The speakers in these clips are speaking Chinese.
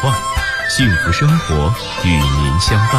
换，幸福生活与您相伴。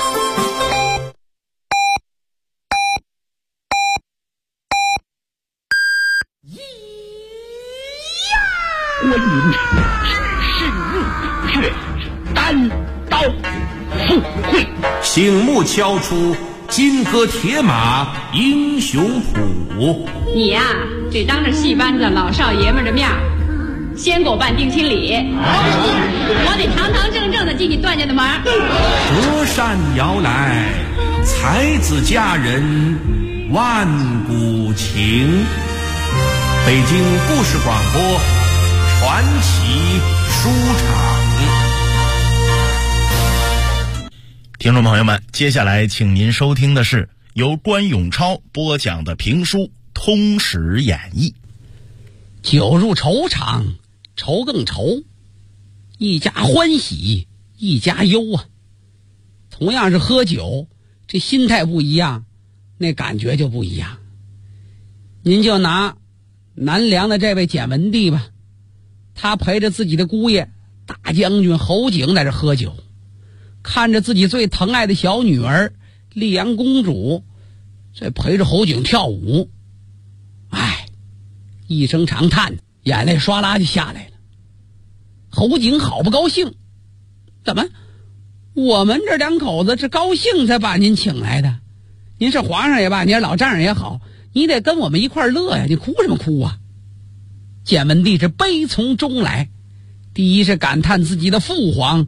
观音只是入却单刀赴会， 醒目敲出金戈铁马英雄谱。 你呀，得当着戏班子老少爷们的面先给我办定亲礼，我得堂堂正正的进你段家的门。 隔山遥来，才子佳人万古情。北京故事广播传奇书场。 听众朋友们，接下来请您收听的是由关永超播讲的评书《通史演义》。 酒入愁肠，愁更愁，一家欢喜一家忧啊。同样是喝酒，这心态不一样，那感觉就不一样。您就拿南梁的这位简文帝吧，他陪着自己的姑爷大将军侯景在这喝酒，看着自己最疼爱的小女儿丽阳公主在陪着侯景跳舞，一声长叹，眼泪唰啦就下来了。侯景好不高兴，怎么我们这两口子这高兴才把您请来的，您是皇上也罢，您是老丈人也好，你得跟我们一块乐呀，你哭什么哭啊？简文帝是悲从中来，第一是感叹自己的父皇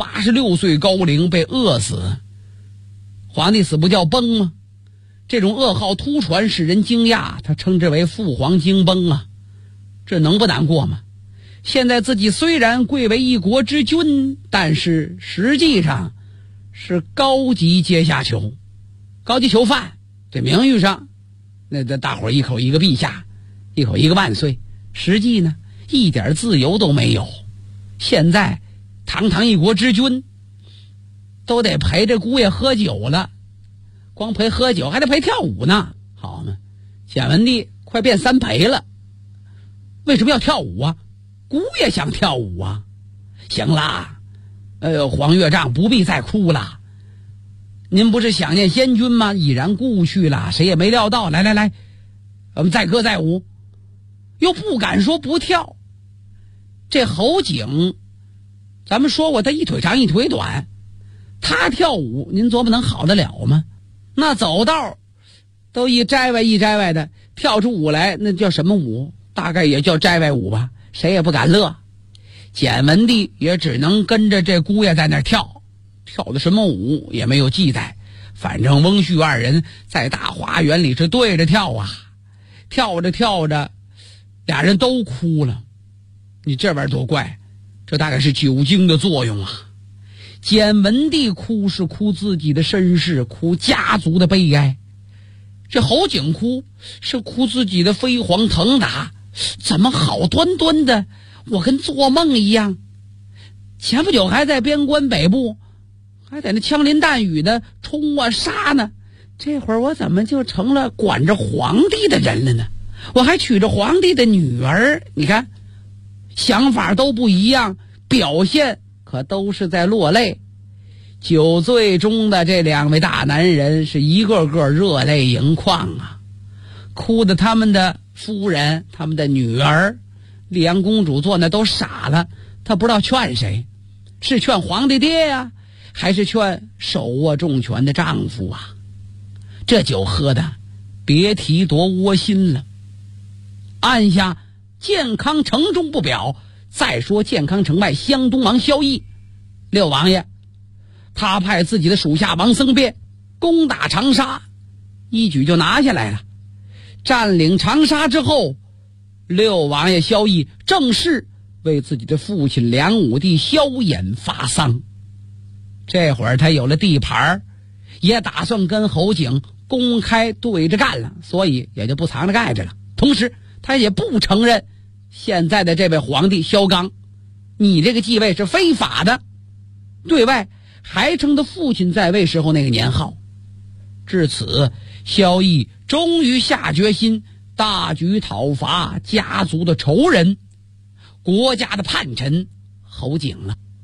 86岁高龄被饿死，皇帝死不叫崩吗？这种噩耗突传使人惊讶，他称之为父皇惊崩啊，这能不难过吗？现在自己虽然贵为一国之君，但是实际上是高级阶下囚，高级囚犯，这名誉上那大伙一口一个陛下，一口一个万岁，实际呢一点自由都没有。现在堂堂一国之君都得陪着姑爷喝酒了，光陪喝酒还得陪跳舞呢，好嘛，简文帝快变三陪了。为什么要跳舞啊？姑爷想跳舞啊。行啦，黄月丈不必再哭了，您不是想念先君吗？已然故去了，谁也没料到。来，我们再歌再舞，又不敢说不跳。这侯景咱们说过他一腿长一腿短，他跳舞您琢磨能好得了吗？那走道都一摘歪的跳出舞来，那叫什么舞？大概也叫摘歪舞吧，谁也不敢乐。简文帝也只能跟着这姑爷在那跳，跳的什么舞也没有记载，反正翁婿二人在大花园里是对着跳啊，跳着俩人都哭了。你这玩意儿多怪，这大概是酒精的作用啊。简文帝哭是哭自己的身世，哭家族的悲哀，这侯景哭是哭自己的飞黄腾达。怎么好端端的我跟做梦一样，前不久还在边关北部，还在那枪林弹雨的冲啊杀呢，这会儿我怎么就成了管着皇帝的人了呢？我还娶着皇帝的女儿，你看想法都不一样，表现可都是在落泪。酒醉中的这两位大男人是一个个热泪盈眶啊，哭得他们的夫人他们的女儿丽阳公主坐那都傻了，她不知道劝谁，是劝皇帝爹呀，还是劝手握重权的丈夫啊？这酒喝的别提多窝心了。按下健康城中不表，再说健康城外湘东王萧绎六王爷，他派自己的属下王僧辩攻打长沙，一举就拿下来了。占领长沙之后，六王爷萧绎正式为自己的父亲梁武帝萧衍发丧。这会儿他有了地盘，也打算跟侯景公开对着干了，所以也就不藏着盖着了。同时他也不承认现在的这位皇帝萧纲，你这个继位是非法的，对外还称他父亲在位时候那个年号。至此，萧绎终于下决心大举讨伐家族的仇人，国家的叛臣侯景了。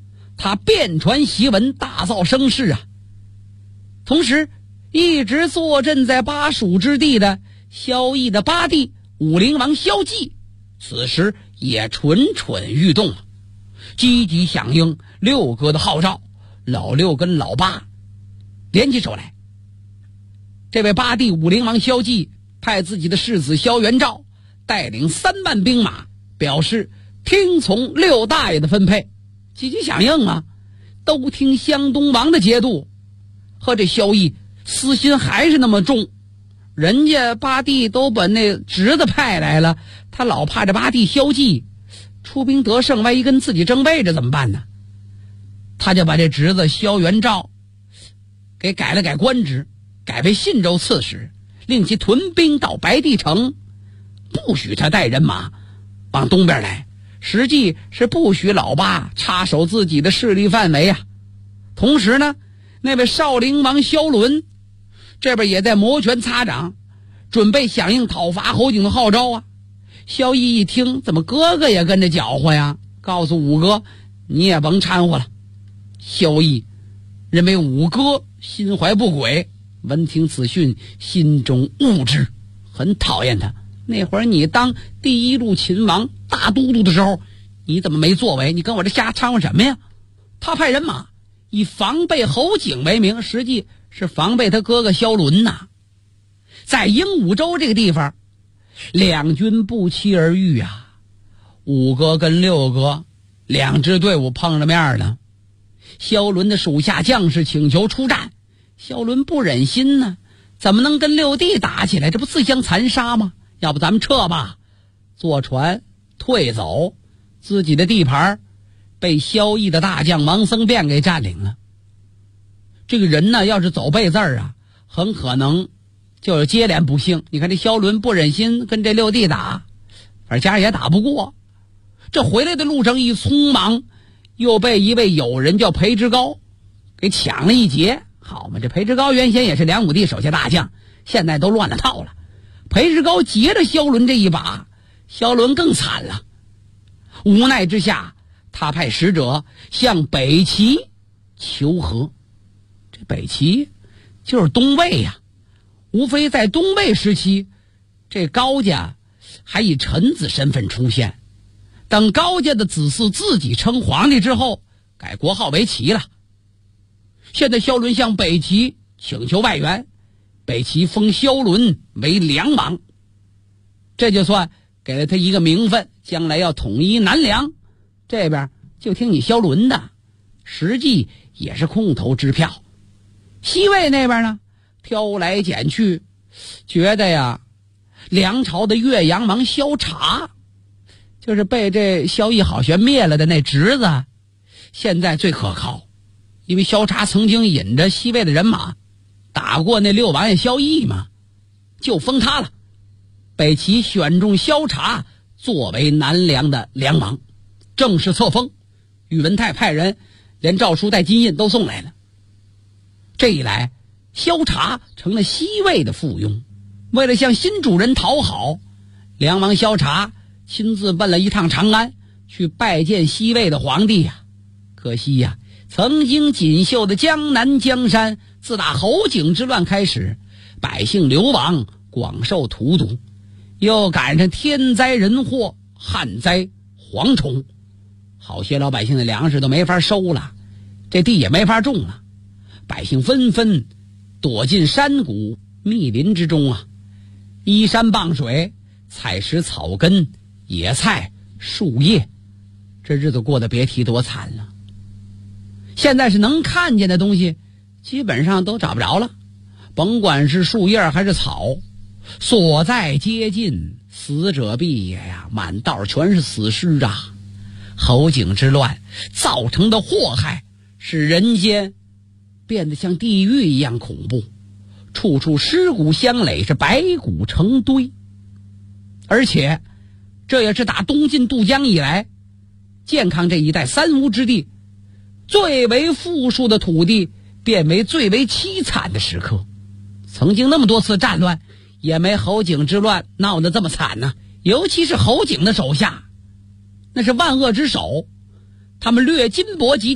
他遍传檄文，大造声势啊。同时一直坐镇在巴蜀之地的萧绎的八弟武陵王萧纪，此时也蠢蠢欲动了，积极响应六哥的号召。老六跟老八联起手来，这位八弟武陵王萧纪派自己的世子萧元昭带领3万兵马，表示听从六大爷的分配，积极响应啊，都听湘东王的节度。和这萧绎私心还是那么重，人家八弟都把那侄子派来了，他老怕这八弟萧纪出兵得胜，万一跟自己争位置怎么办呢？他就把这侄子萧元昭给改了改官职，改为信州刺史，令其屯兵到白帝城，不许他带人马往东边来，实际是不许老八插手自己的势力范围啊。同时呢，那位少陵王萧伦这边也在摩拳擦掌，准备响应讨伐侯景的号召啊。萧绎一听，怎么哥哥也跟着搅和呀？告诉五哥，你也甭掺和了。萧绎认为五哥心怀不轨，闻听此讯，心中恶之，很讨厌他。那会儿你当第一路秦王大都督的时候，你怎么没作为？你跟我这瞎掺和什么呀？他派人马以防备侯景为名，实际是防备他哥哥萧伦呐。在鹦鹉洲这个地方，两军不期而遇啊，五哥跟六哥两支队伍碰着面了。萧伦的属下将士请求出战，萧伦不忍心呢，怎么能跟六弟打起来？这不自相残杀吗？要不咱们撤吧，坐船退走。自己的地盘被萧绎的大将王僧辩给占领了。这个人呢，要是走背字啊，很可能就有接连不幸。你看这萧伦不忍心跟这六弟打，反正家也打不过。这回来的路上一匆忙，又被一位友人叫裴之高给抢了一劫。好嘛，这裴之高原先也是梁武帝手下大将，现在都乱了套了。裴之高劫着萧伦这一把，萧伦更惨了。无奈之下，他派使者向北齐求和。这北齐就是东魏呀，无非在东魏时期，这高家还以臣子身份出现，等高家的子嗣自己称皇帝之后，改国号为齐了。现在萧伦向北齐请求外援，北齐封萧伦为梁王，这就算给了他一个名分，将来要统一南梁，这边就听你萧伦的，实际也是空头支票。西魏那边呢，挑来拣去，觉得呀，梁朝的岳阳王萧察，就是被这萧绎好悬灭了的那侄子，现在最可靠。因为萧察曾经引着西魏的人马打过那六王爷萧绎嘛，就封他了。北齐选中萧察作为南梁的梁王，正式册封。宇文泰派人连诏书带金印都送来了。这一来，萧察成了西魏的附庸。为了向新主人讨好，梁王萧察亲自奔了一趟长安，去拜见西魏的皇帝呀。可惜呀，曾经锦绣的江南江山，自打侯景之乱开始，百姓流亡，广受荼毒，又赶上天灾人祸、旱灾、蝗虫，好些老百姓的粮食都没法收了，这地也没法种了，百姓纷纷躲进山谷密林之中啊，依山傍水，采食草根、野菜、树叶，这日子过得别提多惨了。现在是能看见的东西基本上都找不着了，甭管是树叶还是草，所在皆尽，死者毕也呀，满道全是死尸啊。侯景之乱造成的祸害，使人间变得像地狱一样恐怖，处处尸骨相垒，是白骨成堆。而且这也是打东晋渡江以来，健康这一带三吴之地最为富庶的土地变为最为凄惨的时刻。曾经那么多次战乱，也没侯景之乱闹得这么惨呢。尤其是侯景的手下，那是万恶之首，他们掠金帛极尽，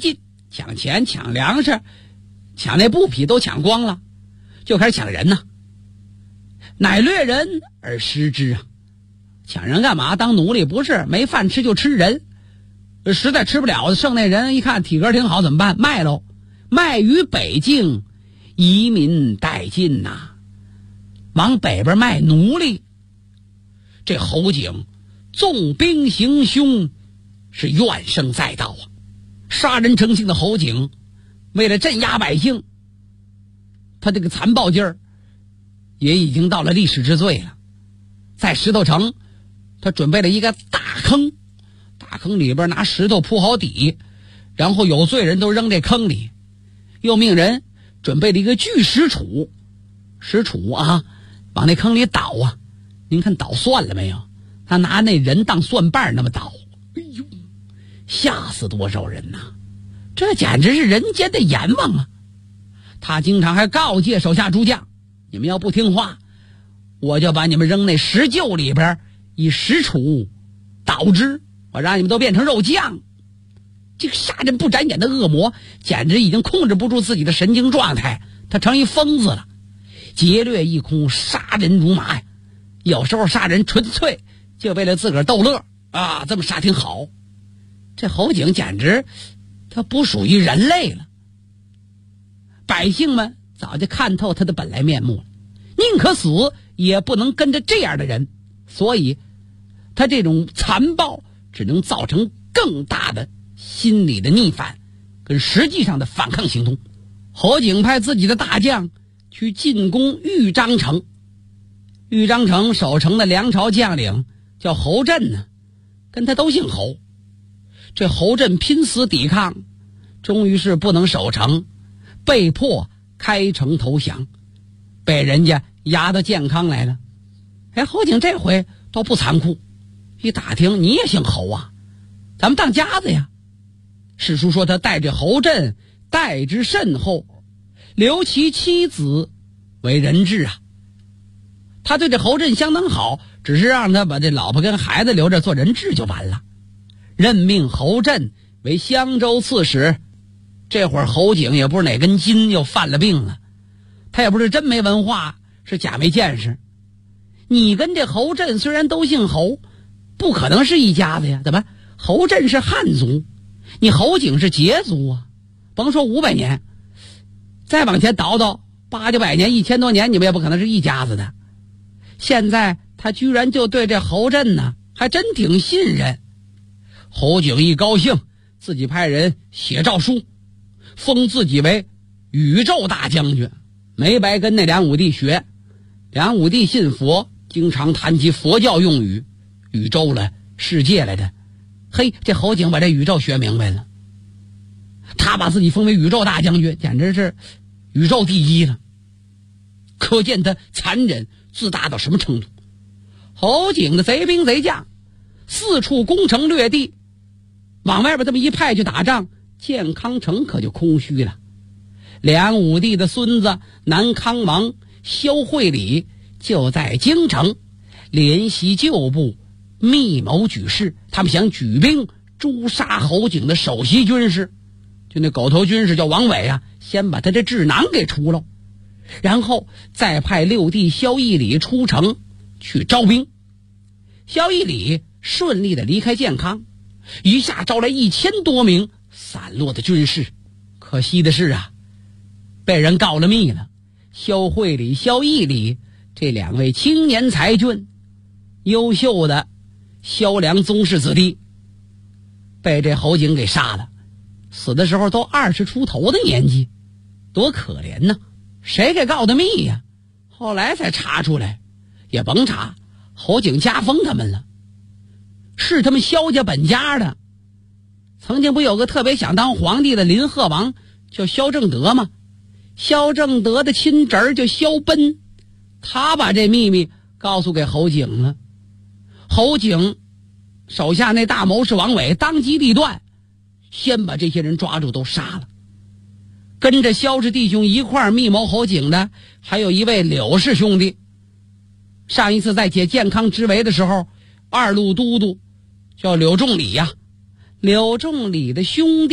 抢钱、抢粮食、抢那布匹都抢光了，就开始抢人呢。乃掠人而食之啊！抢人干嘛？当奴隶不是？没饭吃就吃人，实在吃不了，剩那人一看体格挺好，怎么办？卖喽，卖于北境，移民殆尽呐，往北边卖奴隶。这侯景纵兵行凶，是怨声载道啊！杀人成性的侯景，为了镇压百姓，他这个残暴劲儿也已经到了历史之最了。在石头城，他准备了一个大坑，大坑里边拿石头铺好底，然后有罪人都扔这坑里，又命人准备了一个巨石杵，石杵啊，往那坑里倒啊。您看倒蒜了没有？他拿那人当蒜瓣那么倒，哎呦，吓死多少人呐！这简直是人间的阎王啊！他经常还告诫手下诸将，你们要不听话，我就把你们扔那石臼里边，以石杵倒之，我让你们都变成肉酱。这个杀人不眨眼的恶魔简直已经控制不住自己的神经状态，他成一疯子了，劫掠一空，杀人如麻呀！有时候杀人纯粹就为了自个儿逗乐啊，这么杀挺好。这侯景简直他不属于人类了。百姓们早就看透他的本来面目了，宁可死也不能跟着这样的人，所以他这种残暴只能造成更大的心理的逆反跟实际上的反抗行动。侯景派自己的大将去进攻豫章城，豫章城守城的梁朝将领叫侯震呢，跟他都姓侯。这侯震拼死抵抗，终于是不能守城，被迫开城投降，被人家押到建康来了。侯景这回倒不残酷，一打听你也姓侯啊，咱们当家子呀。史书说他带着侯震待之甚厚，留其妻子为人质啊。他对这侯震相当好，只是让他把这老婆跟孩子留着做人质就完了。任命侯震为襄州刺史。这会儿侯景也不是哪根筋又犯了病了，他也不是真没文化，是假没见识。你跟这侯震虽然都姓侯，不可能是一家子呀。怎么？侯震是汉族，你侯景是羯族啊。甭说500年，再往前倒倒800、900年、1000多年，你们也不可能是一家子的。现在他居然就对这侯震呢还真挺信任。侯景一高兴，自己派人写诏书，封自己为宇宙大将军，没白跟那梁武帝学。梁武帝信佛，经常谈及佛教用语，宇宙了，世界来的。嘿，这侯景把这宇宙学明白了，他把自己封为宇宙大将军，简直是宇宙第一了。可见他残忍自大到什么程度。侯景的贼兵贼将四处攻城略地，往外边这么一派去打仗，建康城可就空虚了。梁武帝的孙子南康王萧惠礼就在京城联系旧部，密谋举事。他们想举兵诛杀侯景的首席军师，就那狗头军师叫王伟啊，先把他这智囊给除了，然后再派六弟萧义礼出城去招兵。萧义礼顺利的离开建康，一下招来1000多名散落的军士。可惜的是啊，被人告了密了。萧惠礼、萧义礼这2位青年才俊，优秀的萧梁宗室子弟，被这侯景给杀了。死的时候都20出头的年纪，多可怜呢！谁给告的密呀？后来才查出来，也甭查，侯景加封他们了，是他们萧家本家的。曾经不有个特别想当皇帝的林贺王叫萧正德吗？萧正德的亲侄儿叫萧奔，他把这秘密告诉给侯景了。侯景手下那大谋士王伟当机立断，先把这些人抓住都杀了。跟着萧氏弟兄一块儿密谋侯景的还有一位柳氏兄弟。上一次在解建康之围的时候，二路都督叫柳仲礼呀，柳仲礼的兄弟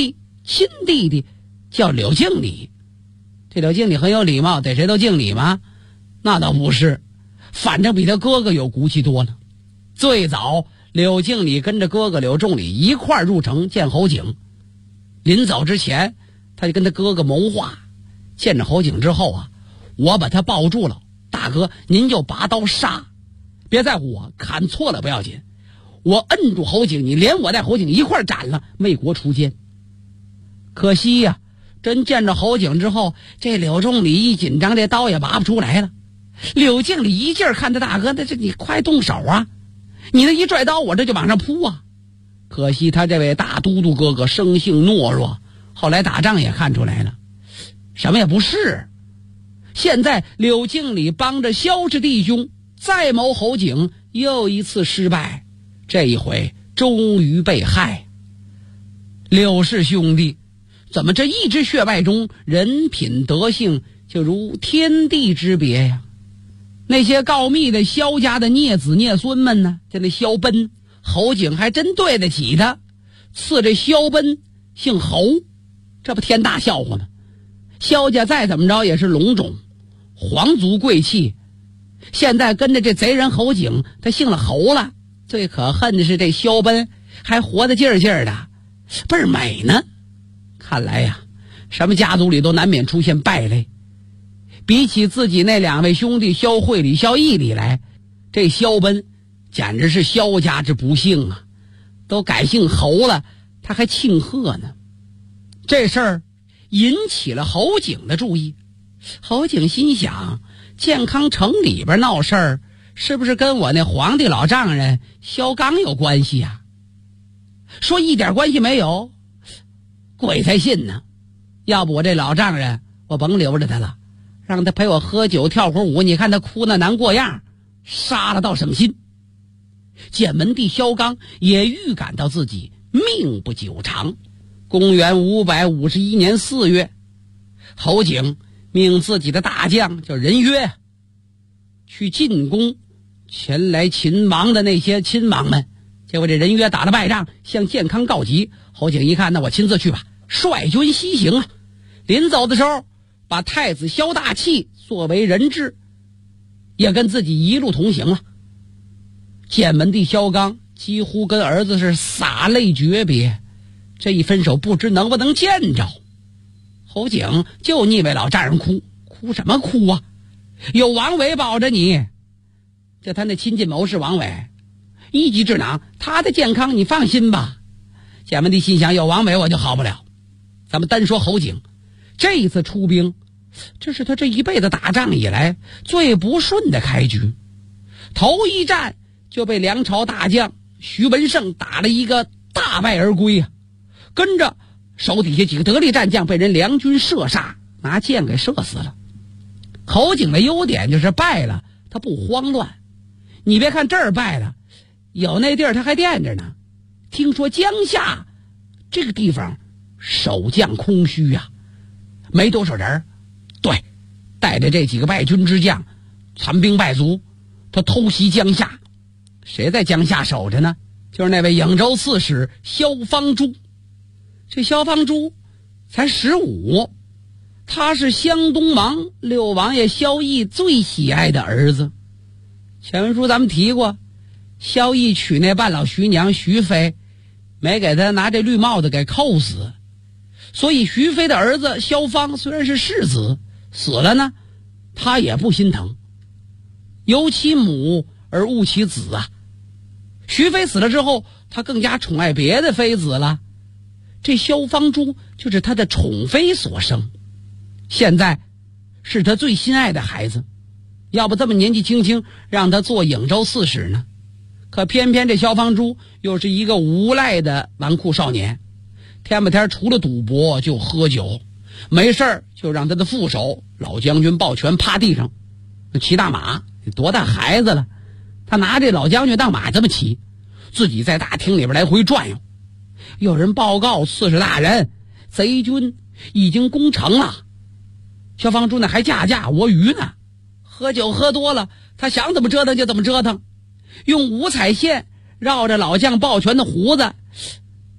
亲弟弟叫柳敬礼。这柳敬礼很有礼貌，逮谁都敬礼吗？那倒不是，反正比他哥哥有骨气多了。最早柳敬礼跟着哥哥柳仲礼一块儿入城见侯景，临走之前他就跟他哥哥谋划，见着侯景之后啊，我把他抱住了，大哥您就拔刀杀，别在乎我，砍错了不要紧，我摁住侯景，你连我带侯景一块儿斩了，为国除奸。可惜呀，真见着侯景之后，这柳仲礼一紧张，这刀也拔不出来了。柳敬礼一劲儿看他大哥，这你快动手啊，你那一拽刀我这就往上扑啊。可惜他这位大都督哥哥生性懦弱，后来打仗也看出来了，什么也不是。现在柳敬礼帮着萧氏弟兄再谋侯景，又一次失败，这一回终于被害。柳氏兄弟怎么这一支血脉中人品德性就如天地之别呀？那些告密的萧家的孽子孽孙们呢，就那萧奔，侯景还真对得起他，赐这萧奔姓侯，这不天大笑话吗？萧家再怎么着也是龙种皇族贵气，现在跟着这贼人侯景他姓了侯了。最可恨的是这萧奔还活得劲儿劲儿的，倍儿美呢。看来呀，什么家族里都难免出现败类。比起自己那两位兄弟萧慧礼、萧义礼来，这萧奔简直是萧家之不幸啊！都改姓侯了，他还庆贺呢。这事儿引起了侯景的注意。侯景心想，健康城里边闹事儿，是不是跟我那皇帝老丈人萧纲有关系啊？说一点关系没有，鬼才信呢。要不我这老丈人我甭留着他了，让他陪我喝酒跳会儿舞，你看他哭那难过样，杀了倒省心。建文帝萧纲也预感到自己命不久长。公元551年4月，侯景命自己的大将叫任约去进攻前来秦王的那些亲王们。结果这任约打了败仗，向建康告急。侯景一看，那我亲自去吧，率军西行啊。临走的时候，把太子萧大器作为人质，也跟自己一路同行了。建文帝萧纲几乎跟儿子是洒泪诀别，这一分手不知能不能见着。侯景就腻歪老丈人哭什么哭啊？有王维保着你，这他那亲近谋士王维一级智囊，他的健康你放心吧。建文帝心想，有王维我就好不了。咱们单说侯景这一次出兵，这是他这一辈子打仗以来最不顺的开局。头一战就被梁朝大将徐文胜打了一个大败而归啊，跟着手底下几个得力战将被人梁军射杀，拿箭给射死了。侯景的优点就是败了他不慌乱，你别看这儿败了，有那地儿他还惦着呢。听说江夏这个地方守将空虚啊，没多少人，对，带着这几个败军之将残兵败卒，他偷袭江夏。谁在江夏守着呢？就是那位颍州刺史萧方珠。这萧方珠才15，他是湘东王六王爷萧绎最喜爱的儿子。前文书咱们提过，萧绎娶那半老徐娘徐妃，没给他拿这绿帽子给扣死，所以徐妃的儿子萧方虽然是世子，死了呢他也不心疼，由其母而误其子啊。徐妃死了之后，他更加宠爱别的妃子了，这萧方珠就是他的宠妃所生，现在是他最心爱的孩子，要不这么年纪轻轻让他做颍州刺史呢？可偏偏这萧方珠又是一个无赖的纨绔少年，天不天除了赌博就喝酒，没事儿就让他的副手老将军抱拳趴地上骑大马。多大孩子了，他拿这老将军当马这么骑，自己在大厅里边来回转悠。有人报告刺史大人，贼军已经攻城了。萧方珠呢还驾卧鱼呢，喝酒喝多了，他想怎么折腾就怎么折腾，用五彩线绕着老将抱拳的胡子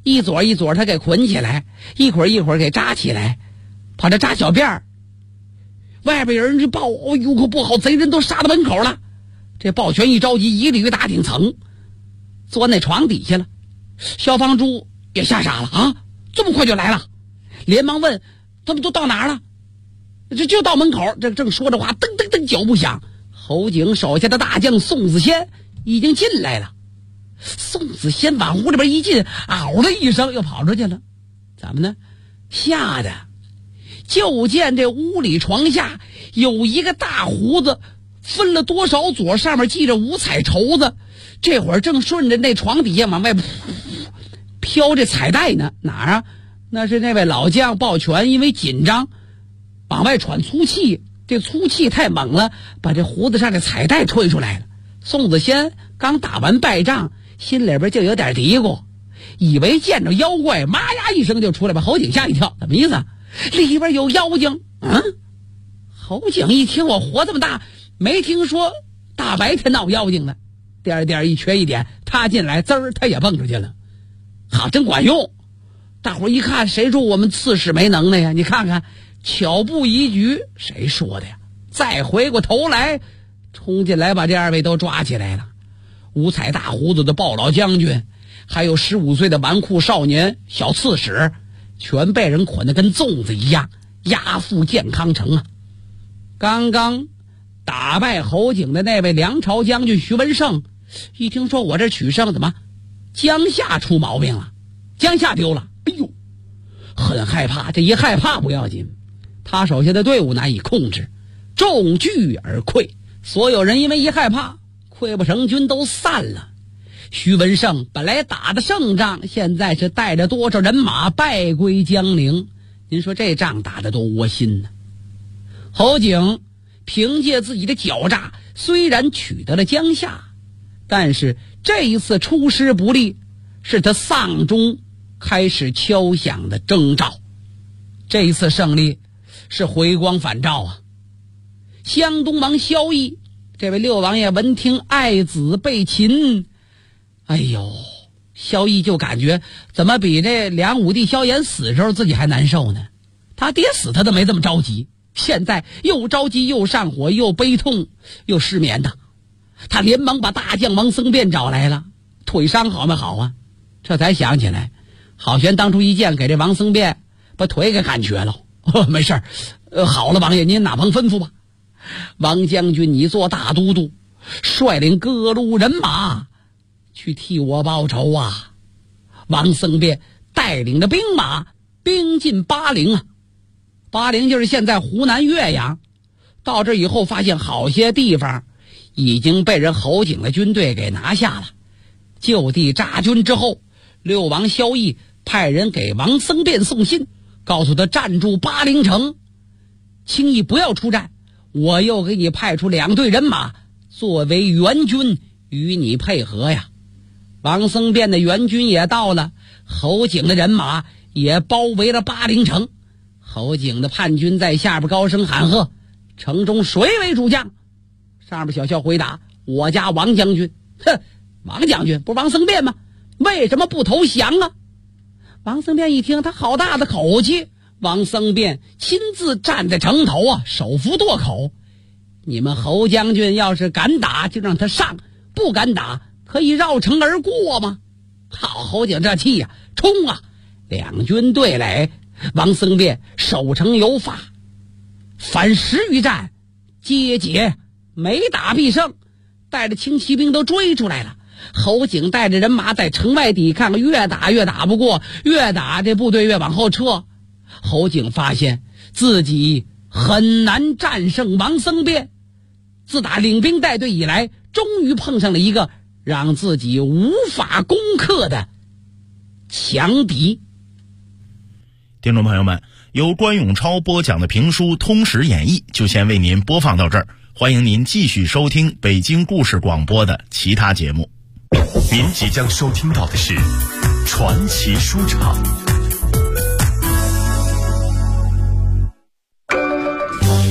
一撮一撮他给捆起来，一会儿一会儿给扎起来，跑这扎小辫儿。外边有人就报，哦呦可不好，贼人都杀到门口了。这抱拳一着急，一个一个大顶层钻那床底下了。消防猪也吓傻了啊，这么快就来了，连忙问他们都到哪儿了。这就到门口，这正说着话，噔噔噔脚步响，侯景手下的大将宋子仙已经进来了。宋子仙往屋里边一进，嗷的一声又跑出去了。怎么呢？吓得就见这屋里床下有一个大胡子，分了多少撮，上面系着五彩绸子，这会儿正顺着那床底下往外飘这彩带呢。哪儿啊？那是那位老将抱拳，因为紧张往外喘粗气，这粗气太猛了，把这胡子上的彩带吹出来了。宋子仙刚打完败仗，心里边就有点嘀咕，以为见着妖怪，妈呀一声就出来，把侯景吓一跳。怎么意思？里边有妖精？侯景一听，我活这么大没听说大白天闹妖精的，点点一缺一点，他进来滋儿他也蹦出去了。好，真管用。大伙一看，谁说我们刺史没能耐呀？你看看，巧布一局，谁说的呀？再回过头来冲进来，把这二位都抓起来了。五彩大胡子的鲍老将军，还有15岁的纨绔少年小刺史，全被人捆得跟粽子一样，押赴健康城啊。刚刚打败侯景的那位梁朝将军徐文胜，一听说我这取胜，怎么江夏出毛病了，江夏丢了，哎呦，很害怕。这一害怕不要紧，他手下的队伍难以控制，众聚而溃，所有人因为一害怕，溃不成军都散了。徐文胜本来打的胜仗，现在是带着多少人马败归江陵，您说这仗打得多窝心呢？侯景凭借自己的狡诈，虽然取得了江夏，但是这一次出师不利，是他丧钟开始敲响的征兆。这一次胜利是回光返照啊！湘东王萧绎，这位六王爷闻听爱子被擒，哎呦，萧绎就感觉怎么比这梁武帝萧衍死时候自己还难受呢？他爹死他都没这么着急，现在又着急又上火又悲痛又失眠的。他连忙把大将王僧辩找来了，腿伤好没好啊？这才想起来，郝玄当初一剑给这王僧辩把腿给砍瘸了。没事好了，王爷您哪旁吩咐吧。王将军你做大都督，率领各路人马去替我报仇啊！王僧辩带领着兵马兵进巴陵啊。巴陵就是现在湖南岳阳。到这以后发现好些地方已经被人侯景的军队给拿下了。就地扎军之后，六王萧绎派人给王僧辩送信，告诉他站住巴陵城，轻易不要出战。我又给你派出2队人马作为援军与你配合呀。王僧辩的援军也到了，侯景的人马也包围了巴陵城。侯景的叛军在下边高声喊喝，城中谁为主将？上边小校回答，我家王将军。哼，王将军不是王僧辩吗？为什么不投降啊？王僧辩一听，他好大的口气。王僧辩亲自站在城头啊，手扶垛口。你们侯将军要是敢打，就让他上；不敢打，可以绕城而过吗？好，侯景这气呀，冲啊！2军对垒，王僧辩守城有法，反10余战，皆捷，每打必胜，带着轻骑兵都追出来了。侯景带着人马在城外抵抗，越打越打不过，越打这部队越往后撤。侯景发现自己很难战胜王僧辩，自打领兵带队以来，终于碰上了一个让自己无法攻克的强敌。 听众朋友们，由关永超播讲的评书《通史演义》就先为您播放到这儿，欢迎您继续收听北京故事广播的其他节目。 您即将收听到的是传奇书场。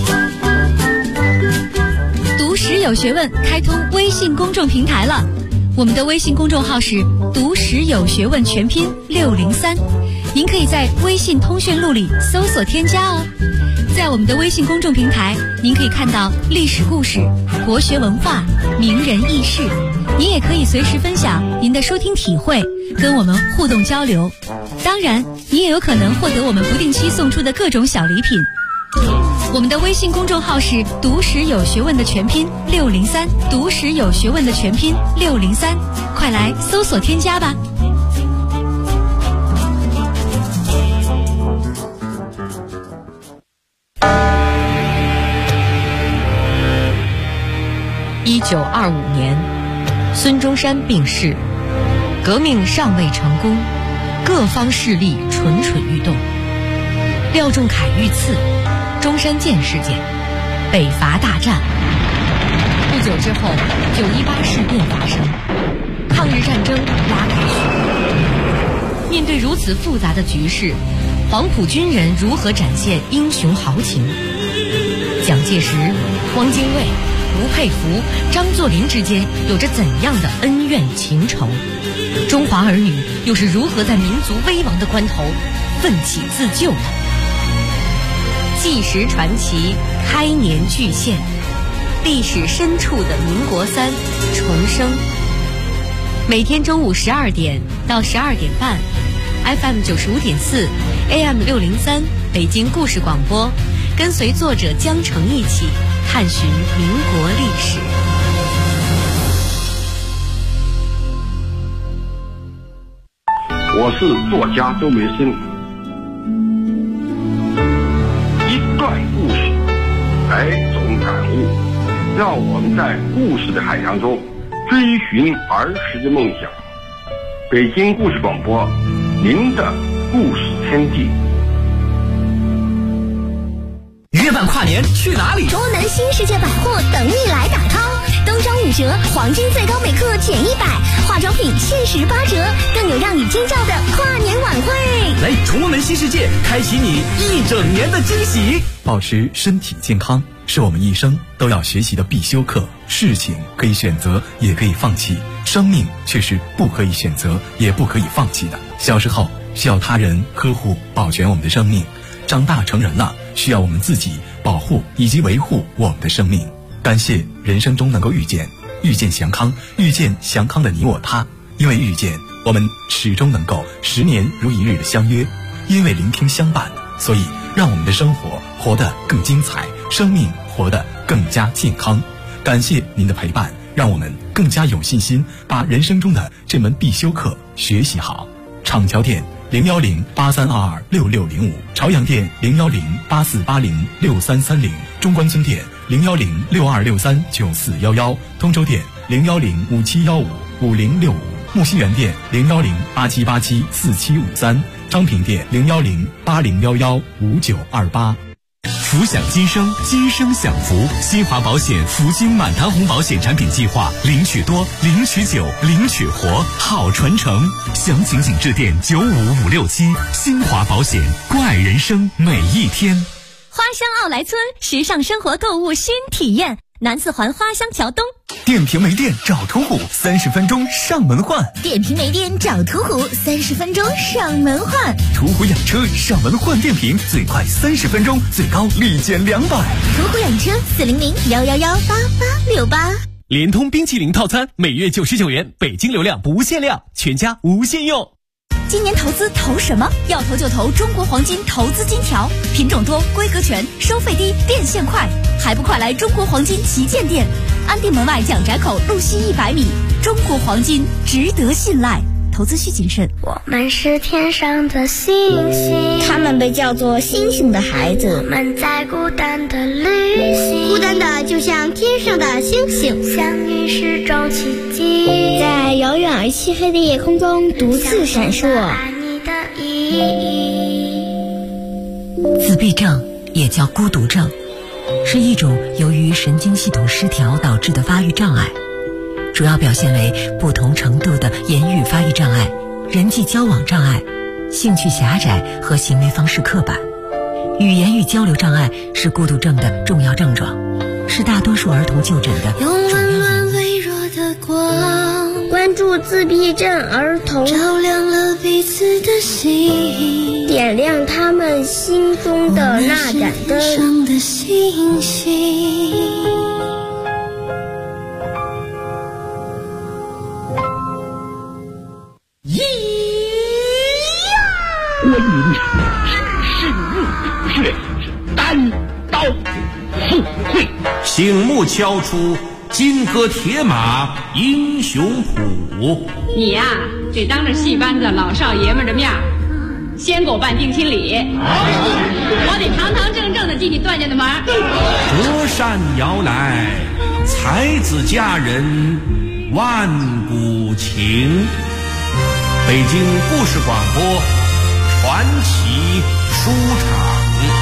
读史有学问开通微信公众平台了， 我们的微信公众号是读史有学问全拼603，您可以在微信通讯录里搜索添加哦。在我们的微信公众平台，您可以看到历史故事、国学文化、名人轶事，您也可以随时分享您的收听体会，跟我们互动交流。当然，你也有可能获得我们不定期送出的各种小礼品。我们的微信公众号是读史有学问的全拼603，读史有学问的全拼603，快来搜索添加吧。 1925年，孙中山病逝，革命尚未成功，各方势力蠢蠢欲动。廖仲恺遇刺，中山舰事件，北伐大战。不久之后，918事变发生，抗日战争拉开序幕。面对如此复杂的局势，黄埔军人如何展现英雄豪情？蒋介石、汪精卫、吴佩孚、张作霖之间有着怎样的恩怨情仇？中华儿女又是如何在民族危亡的关头奋起自救的？纪实传奇开年巨献，历史深处的民国三重生。每天中午12点到12点半 ，FM 95.4 AM 603北京故事广播，跟随作者江澄一起探寻民国历史。 我是作家周梅生。一段故事，百种感悟，让我们在故事的海洋中追寻儿时的梦想。北京故事广播，您的故事天地。 月半跨年去哪里？ 中南新世界百货等你来打 call， 冬装5折，黄金最高每克减100，化妆品限时8折，更有让你尖叫的跨年晚会。 来崇文门新世界，开启你1整年的惊喜。 保持身体健康是我们一生都要学习的必修课。事情可以选择，也可以放弃，生命却是不可以选择，也不可以放弃的。小时候需要他人呵护保全我们的生命，长大成人了，需要我们自己保护以及维护我们的生命。感谢人生中能够遇见祥康，遇见祥康的你我他。因为遇见，我们始终能够10年如一日的相约；因为聆听相伴，所以让我们的生活活得更精彩，生命活得更加健康。感谢您的陪伴，让我们更加有信心把人生中的这门必修课学习好。厂桥店01083226605，朝阳店01084806330，中关村店01062639411，通州店01057155065，木樨园店01087874753，昌平店01080115928。 福享今生，今生享福。新华保险福金满堂红保险产品计划，领取多，领取久，领取活，好传承。详情请致电95567。新华保险，关爱人生每一天。 花乡奥莱村，时尚生活购物新体验，南四环花乡桥东。 电瓶没电找途虎，30分钟上门换。 电瓶没电找途虎，30分钟上门换。 途虎养车上门换电瓶，最快30分钟，最高立减200。 途虎养车400-111-8868。 联通冰淇淋套餐每月99元，北京流量不限量，全家无限用。 今年投资投什么？要投就投中国黄金投资金条，品种多，规格全，收费低，变现快，还不快来中国黄金旗舰店，安定门外蒋宅口路西100米。中国黄金值得信赖，投资需谨慎。 我们是天上的星星， 他们被叫做星星的孩子。 我们在孤单的旅行， 孤单的就像天上的星星， 相遇是种奇迹， 在遥远而漆黑的夜空中独自闪烁。 爱你的意义。 自闭症也叫孤独症，是一种由于神经系统失调导致的发育障碍，主要表现为不同程度的言语发育障碍、人际交往障碍、兴趣狭窄和行为方式刻板。语言与交流障碍是孤独症的重要症状，是大多数儿童就诊的主要原因。 关助自闭症儿童， 照亮了彼此的心， 点亮他们心中的那盏灯。 上的星星。 关云长只是入血，单刀赴会，醒目敲出金戈铁马英雄谱。 你呀，得当着戏班子老少爷们的面先给我办定亲礼，我得堂堂正正的进你段家的门。 隔山摇来，才子佳人万古情。北京故事广播传奇书场。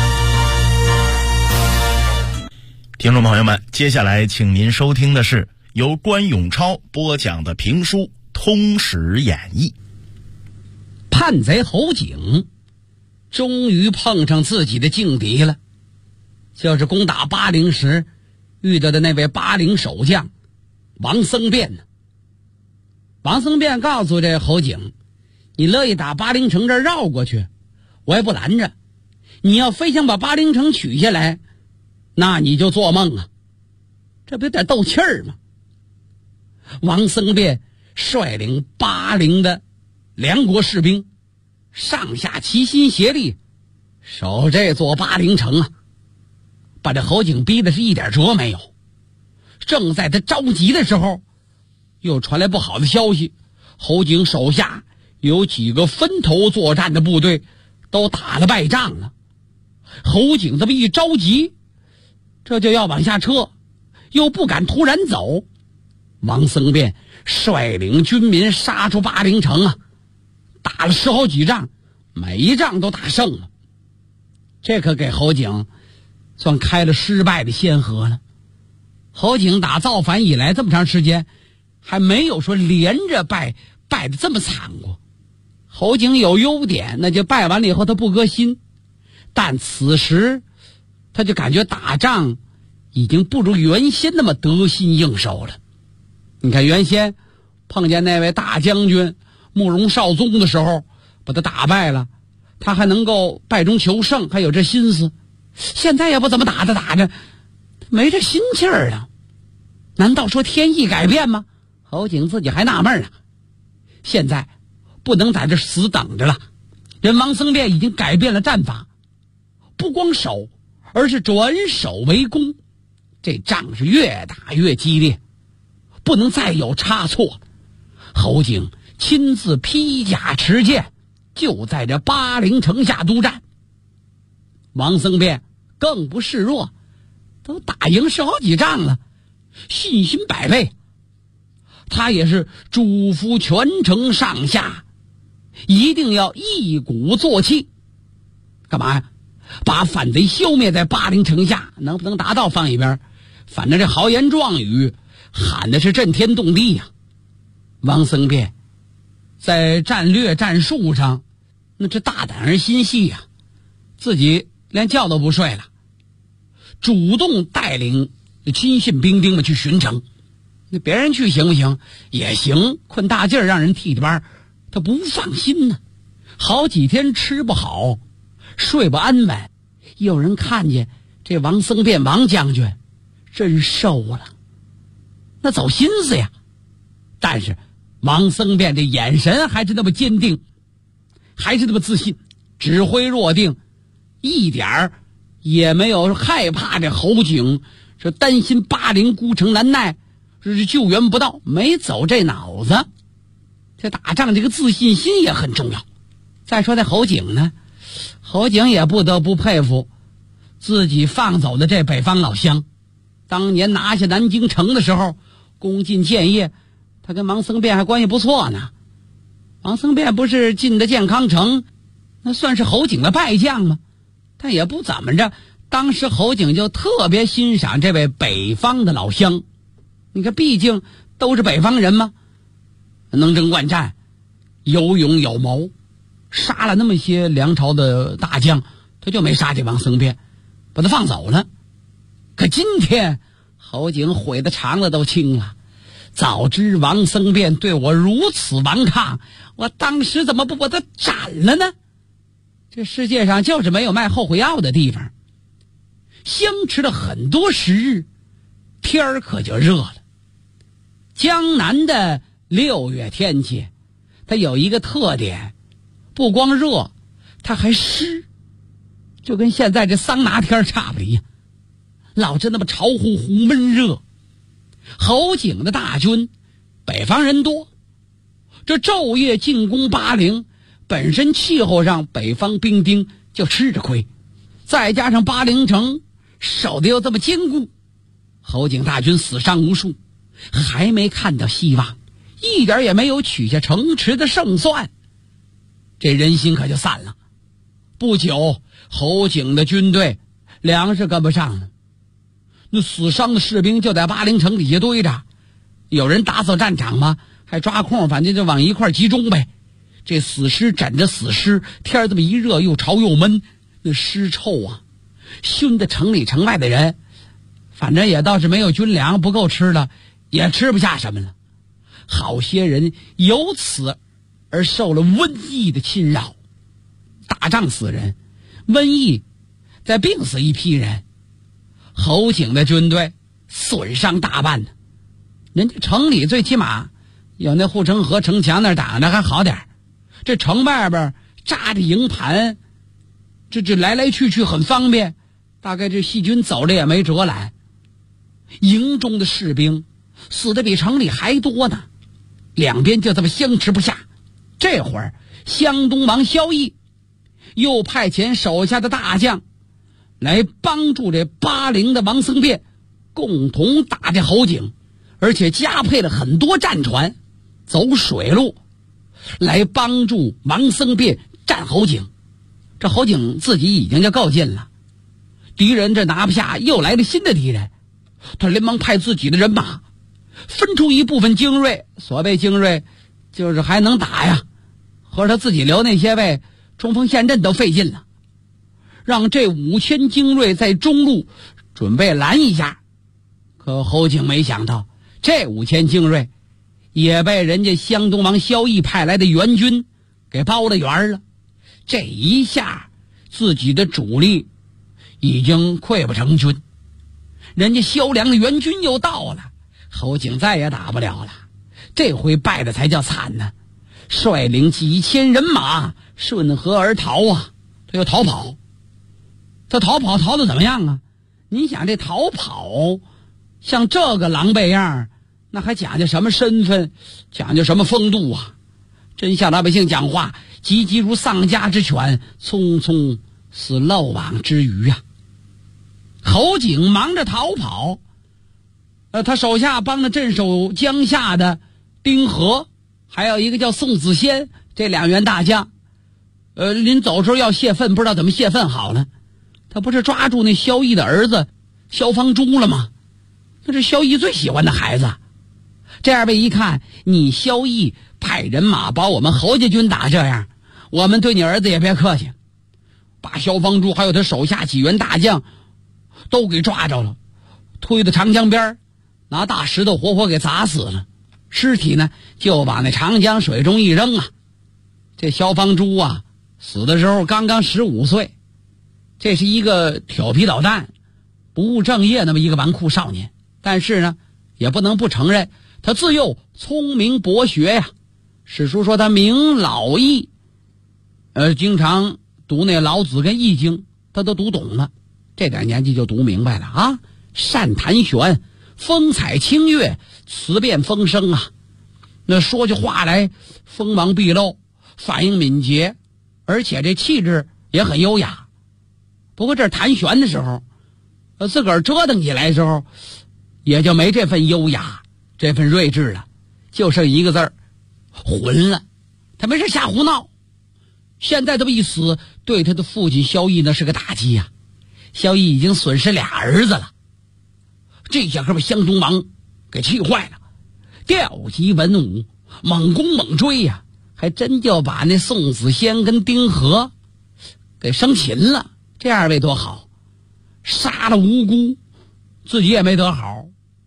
听众朋友们，接下来请您收听的是由关永超播讲的评书《通史演义》。 叛贼侯景终于碰上自己的劲敌了，就是攻打巴陵时遇到的那位巴陵守将王僧辩呢。王僧辩告诉这侯景，你乐意打巴陵城这儿绕过去，我也不拦着，你要非想把巴陵城取下来，那你就做梦啊，这不有点斗气儿吗？王僧辩率领巴陵的梁国士兵上下齐心协力守这座巴陵城啊，把这侯景逼的是一点辙没有。正在他着急的时候，又传来不好的消息，侯景手下有几个分头作战的部队都打了败仗了。侯景这么一着急，这就要往下撤，又不敢突然走。王僧辩率领军民杀出巴陵城啊，打了10好几仗，每一仗都打胜了。这可给侯景算开了失败的先河了。侯景打造反以来这么长时间，还没有说连着败得这么惨过。侯景有优点，那就败完了以后他不革新，但此时他就感觉打仗已经不如原先那么得心应手了。你看原先碰见那位大将军慕容绍宗的时候把他打败了，他还能够败中求胜，还有这心思。现在也不怎么打着没这心气儿了。难道说天意改变吗？侯景自己还纳闷呢。现在不能在这死等着了，人王僧辩已经改变了战法，不光守，而是转守为攻。这仗是越打越激烈，不能再有差错。侯景亲自披甲持剑，就在这巴陵城下督战。王僧辩更不示弱，都打赢10好几仗了，信心百倍。他也是嘱咐全城上下，一定要一鼓作气。干嘛呀？把反贼消灭在巴陵城下，能不能达到放一边，反正这豪言壮语喊的是震天动地呀。王僧辩在战略战术上那这大胆而心细呀，自己连觉都不睡了，主动带领亲信兵丁们去巡城。那别人去行不行？也行，困大劲儿让人替的班，他不放心呢。好几天吃不好，睡不安稳。有人看见这王僧辩王将军真瘦了，那走心思呀。但是王僧辩这眼神还是那么坚定，还是那么自信，指挥若定，一点儿也没有害怕这侯景，是担心巴陵孤城难耐，是救援不到，没走这脑子。这打仗这个自信心也很重要。再说这侯景呢，侯景也不得不佩服自己放走的这北方老乡。当年拿下南京城的时候，攻进建业，他跟王僧辩还关系不错呢。王僧辩不是进的建康城，那算是侯景的败将吗？但也不怎么着。当时侯景就特别欣赏这位北方的老乡，你看毕竟都是北方人嘛，能征惯战，有勇有谋，杀了那么些梁朝的大将，他就没杀这王僧辩，把他放走了。可今天侯景悔的肠子都青了， 早知王僧辩对我如此顽抗，我当时怎么不把他斩了呢？这世界上就是没有卖后悔药的地方。相持了很多时日，天儿可就热了。江南的6月天气，它有一个特点，不光热，它还湿，就跟现在这桑拿天差不离呀，老是那么潮乎乎闷热。侯景的大军北方人多，这昼夜进攻巴陵，本身气候上北方兵丁就吃着亏，再加上巴陵城守得又这么坚固，侯景大军死伤无数，还没看到希望，一点也没有取下城池的胜算，这人心可就散了。不久，侯景的军队粮食跟不上了，那死伤的士兵就在巴陵城底下堆着，有人打扫战场吗？还抓空反正就往一块集中呗。这死尸枕着死尸，天这么一热，又潮又闷，那尸臭啊，熏得城里城外的人反正也倒是没有军粮，不够吃了，也吃不下什么了。好些人由此而受了瘟疫的侵扰，打仗死人，瘟疫再病死一批人。侯景的军队损伤大半呢，人家城里最起码有那护城河城墙那挡着还好点，这城外边扎着营盘，这来来去去很方便，大概这细菌走着也没辙拦。营中的士兵死的比城里还多呢，两边就这么相持不下。这会儿湘东王萧绎又派遣手下的大将来帮助这巴陵的王僧辩共同打这侯景，而且加配了很多战船走水路来帮助王僧辩战侯景。这侯景自己已经就够劲了，敌人这拿不下，又来了新的敌人，他连忙派自己的人马分出一部分精锐，所谓精锐就是还能打呀，和他自己留那些位冲锋陷阵都费劲了，让这5000精锐在中路准备拦一下。可侯景没想到，这5000精锐也被人家湘东王萧绎派来的援军给包了圆了。这一下自己的主力已经溃不成军，人家萧梁的援军又到了，侯景再也打不了了。这回败的才叫惨呢，率领几千人马顺河而逃啊！他又逃跑，他逃得怎么样啊？你想这逃跑像这个狼狈样，那还讲究什么身份，讲究什么风度啊？真向老百姓讲话，急急如丧家之犬，匆匆似漏网之鱼啊！侯景忙着逃跑，他手下帮着镇守江夏的丁和，还有一个叫宋子仙，这2员大将，临走时候要泄愤，不知道怎么泄愤好了。他不是抓住那萧绎的儿子萧方珠了吗？那是萧绎最喜欢的孩子。这2位一看，你萧绎派人马把我们侯家军打这样，我们对你儿子也别客气，把萧方珠还有他手下几员大将都给抓着了，推到长江边，拿大石头活活给砸死了。尸体呢就往那长江水中一扔啊。这萧方珠啊，死的时候刚刚15岁，这是一个调皮捣蛋不务正业那么一个纨绔少年，但是呢也不能不承认他自幼聪明博学呀。史书说他明老易，经常读那老子跟易经他都读懂了，这点年纪就读明白了啊。善弹弦，风采清越，词辩风声啊，那说句话来锋芒毕露，反应敏捷，而且这气质也很优雅。不过这弹弦的时候，自个儿折腾起来的时候，也就没这份优雅，这份睿智了，就剩一个字儿，混了。他没事瞎胡闹。现在这么一死，对他的父亲萧绎那是个打击呀。萧绎已经损失俩儿子了，这下可把湘东王给气坏了，调集文武，猛攻猛追呀，还真就把那宋子仙跟丁和给生擒了。这2位多好，杀了无辜，自己也没得好，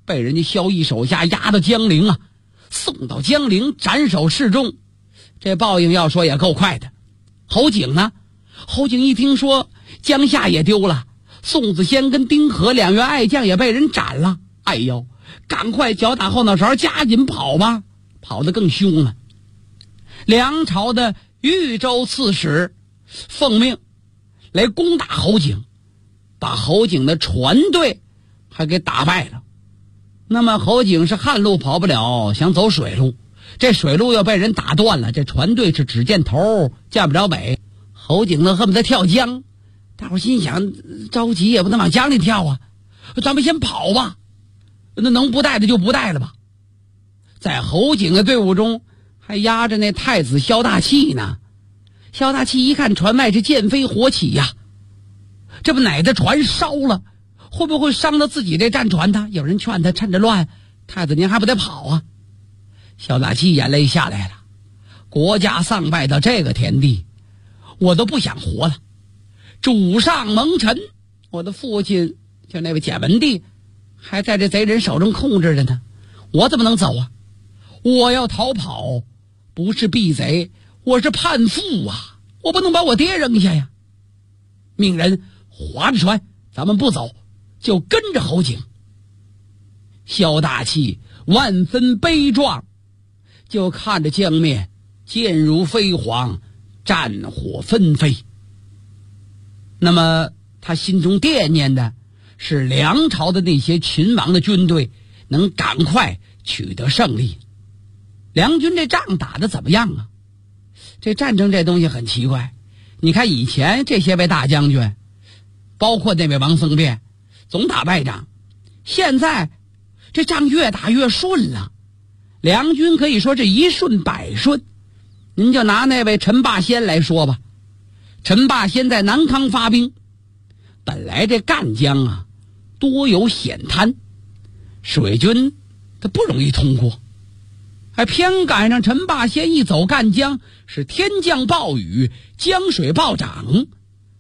被人家萧绎手下押到江陵啊，送到江陵斩首示众。这报应要说也够快的。侯景呢？侯景一听说江夏也丢了，宋子仙跟丁和2员爱将也被人斩了，哎呦，赶快脚打后脑勺，加紧跑吧，跑得更凶了。梁朝的豫州刺史奉命来攻打侯景，把侯景的船队还给打败了。那么侯景是旱路跑不了，想走水路，这水路又被人打断了，这船队是只见头见不着尾。侯景呢恨不得跳江，大伙心想着急也不能往江里跳啊，咱们先跑吧，那能不带的就不带了吧。在侯景的队伍中还压着那太子萧大器呢。萧大器一看船外是箭飞火起呀，这不哪的船烧了，会不会伤到自己这战船呢？有人劝他趁着乱，太子您还不得跑啊。萧大器眼泪下来了，国家丧败到这个田地，我都不想活了。主上蒙尘，我的父亲就那位简文帝还在这贼人手中控制着呢，我怎么能走啊？我要逃跑，不是避贼，我是叛父啊！我不能把我爹扔下呀！命人划着船，咱们不走，就跟着侯景。萧大器万分悲壮，就看着江面箭如飞蝗，战火纷飞。那么他心中惦念的是梁朝的那些秦王的军队能赶快取得胜利。梁军这仗打得怎么样啊？这战争这东西很奇怪，你看以前这些位大将军，包括那位王僧辩，总打败仗，现在这仗越打越顺了，梁军可以说是一顺百顺。您就拿那位陈霸先来说吧，陈霸先在南康发兵，本来这赣江啊多有险滩，水军他不容易通过，还偏赶上陈霸先一走赣江，是天降暴雨，江水暴涨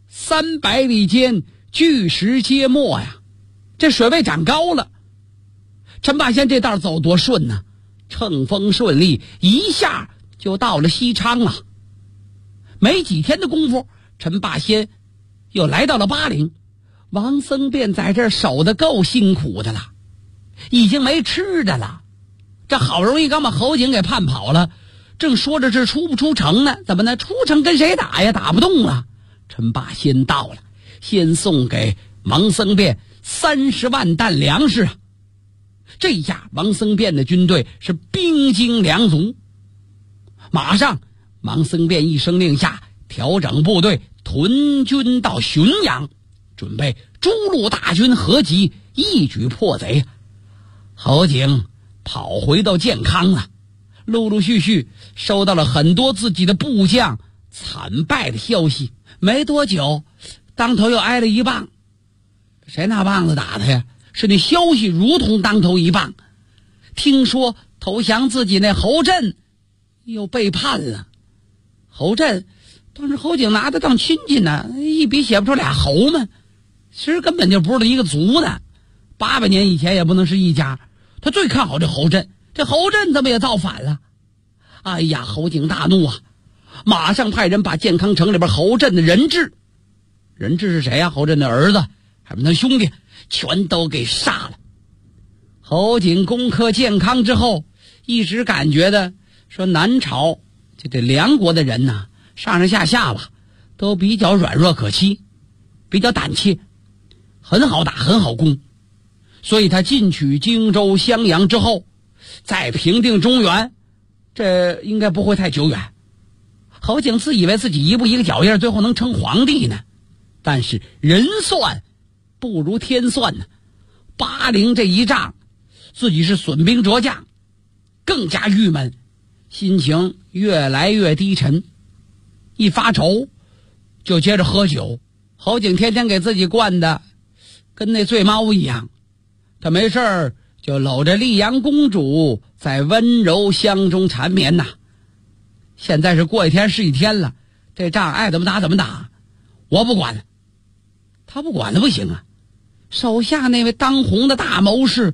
，300里间巨石皆没呀，这水位涨高了。陈霸先这道走多顺呢，乘风顺利，一下就到了西昌了。没几天的功夫，陈霸先又来到了巴陵。王僧辩在这儿守得够辛苦的了，已经没吃的了。这好容易刚把侯景给叛跑了，正说着是出不出城呢，怎么呢？出城跟谁打呀？打不动了。陈霸先到了，先送给王僧辩30万担粮食啊！这下王僧辩的军队是兵精粮足，马上王僧辩一声令下，调整部队，屯军到浔阳，准备诸路大军合集，一举破贼。侯景跑回到建康了，陆陆续续收到了很多自己的部将惨败的消息。没多久，当头又挨了一棒。谁拿棒子打他呀？是那消息如同当头一棒。听说投降自己那侯震又背叛了。侯震当时侯景拿他当亲戚呢，一笔写不出俩侯嘛，其实根本就不是一个族的，800年以前也不能是一家。他最看好这侯震，这侯震怎么也造反了？哎呀，侯景大怒啊，马上派人把建康城里边侯震的人质是谁呀？侯震的儿子还有他兄弟全都给杀了。侯景攻克建康之后，一直感觉的说南朝就这梁国的人呐，上上下下吧都比较软弱可欺，比较胆怯，很好打，很好攻。所以他进取荆州、襄阳之后，再平定中原，这应该不会太久远。侯景自以为自己一步一个脚印，最后能称皇帝呢。但是人算不如天算呢，巴陵这一仗，自己是损兵折将，更加郁闷，心情越来越低沉。一发愁就接着喝酒，侯景天天给自己灌的跟那醉猫一样，他没事儿就搂着丽阳公主在温柔乡中缠绵呐。现在是过一天是一天了，这仗爱怎么打怎么打，我不管了。他不管了不行啊，手下那位当红的大谋士